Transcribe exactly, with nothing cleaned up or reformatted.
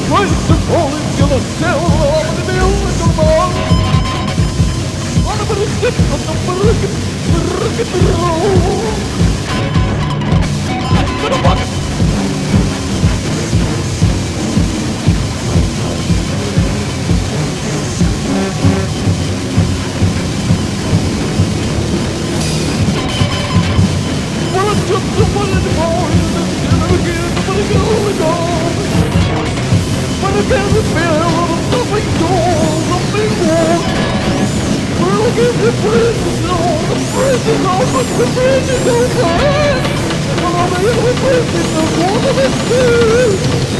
place to fall into the cell of the miracle ball. On a little step on the broken, broken road. I'm gonna walk it. Well, I took the one in the morning and then again, but I go and go. But I can't feel something goes, something wrong. We're looking for prisons on, the prison open, the prison open. Well, I'm in the prison, the one of it too.